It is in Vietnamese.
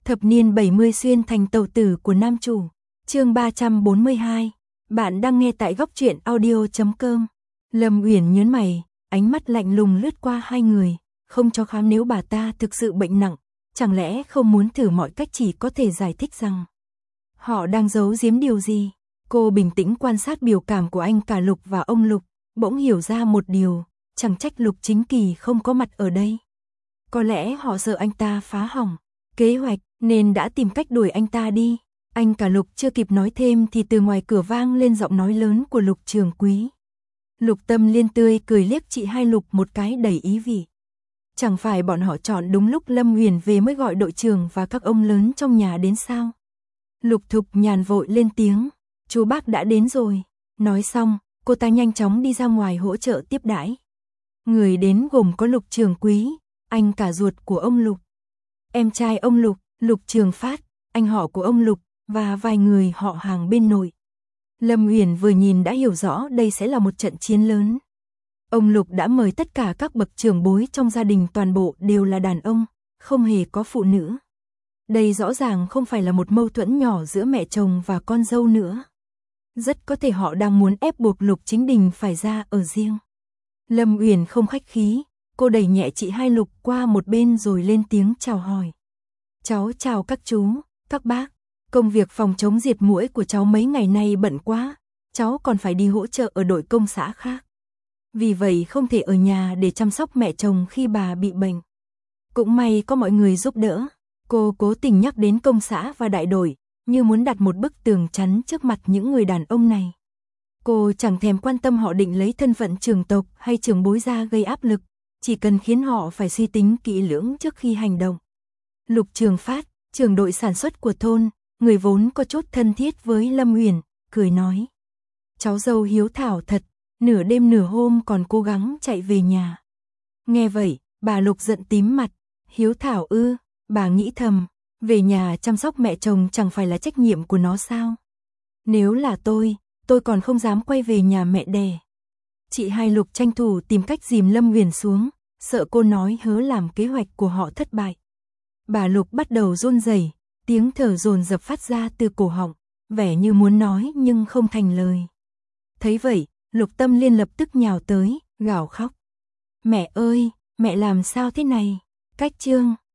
Thập niên 70 xuyên thành tàu tử của nam chủ. Chương 342. Bạn đang nghe tại góc truyện audio.com. Lâm Uyển nhớn mày, ánh mắt lạnh lùng lướt qua hai người, không cho khám nếu bà ta thực sự bệnh nặng, chẳng lẽ không muốn thử mọi cách chỉ có thể giải thích rằng họ đang giấu giếm điều gì. Cô bình tĩnh quan sát biểu cảm của anh cả Lục và ông Lục, bỗng hiểu ra một điều, chẳng trách Lục Chính Kỳ không có mặt ở đây. Có lẽ họ sợ anh ta phá hỏng kế hoạch nên đã tìm cách đuổi anh ta đi. Anh cả Lục chưa kịp nói thêm thì từ ngoài cửa vang lên giọng nói lớn của Lục Trường Quý. Lục Tâm Liên tươi cười liếc chị hai Lục một cái đầy ý vị. Chẳng phải bọn họ chọn đúng lúc Lâm Uyển về mới gọi đội trưởng và các ông lớn trong nhà đến sao? Lục Thục Nhàn vội lên tiếng, chú bác đã đến rồi. Nói xong, cô ta nhanh chóng đi ra ngoài hỗ trợ tiếp đãi. Người đến gồm có Lục Trường Quý, anh cả ruột của ông Lục, em trai ông Lục, Lục Trường Phát, anh họ của ông Lục, và vài người họ hàng bên nội. Lâm Uyển vừa nhìn đã hiểu rõ đây sẽ là một trận chiến lớn. Ông Lục đã mời tất cả các bậc trưởng bối trong gia đình, toàn bộ đều là đàn ông, không hề có phụ nữ. Đây rõ ràng không phải là một mâu thuẫn nhỏ giữa mẹ chồng và con dâu nữa. Rất có thể họ đang muốn ép buộc Lục Chính Đình phải ra ở riêng. Lâm Uyển không khách khí, cô đẩy nhẹ chị hai Lục qua một bên rồi lên tiếng chào hỏi. Cháu chào các chú, các bác. Công việc phòng chống diệt muỗi của cháu mấy ngày nay bận quá, cháu còn phải đi hỗ trợ ở đội công xã khác. Vì vậy không thể ở nhà để chăm sóc mẹ chồng khi bà bị bệnh. Cũng may có mọi người giúp đỡ. Cô cố tình nhắc đến công xã và đại đội, như muốn đặt một bức tường chắn trước mặt những người đàn ông này. Cô chẳng thèm quan tâm họ định lấy thân phận trưởng tộc hay trưởng bối ra gây áp lực, chỉ cần khiến họ phải suy tính kỹ lưỡng trước khi hành động. Lục Trường Phát, trưởng đội sản xuất của thôn, người vốn có chút thân thiết với Lâm Uyển, cười nói. Cháu dâu hiếu thảo thật, nửa đêm nửa hôm còn cố gắng chạy về nhà. Nghe vậy, bà Lục giận tím mặt. Hiếu thảo ư? Bà nghĩ thầm, về nhà chăm sóc mẹ chồng chẳng phải là trách nhiệm của nó sao? Nếu là tôi còn không dám quay về nhà mẹ đẻ. Chị hai Lục tranh thủ tìm cách dìm Lâm Uyển xuống, sợ cô nói hớ làm kế hoạch của họ thất bại. Bà Lục bắt đầu run rẩy, tiếng thở dồn dập phát ra từ cổ họng, vẻ như muốn nói nhưng không thành lời. Thấy vậy, Lục Tâm Liên lập tức nhào tới, gào khóc. Mẹ ơi, mẹ làm sao thế này? Cách chương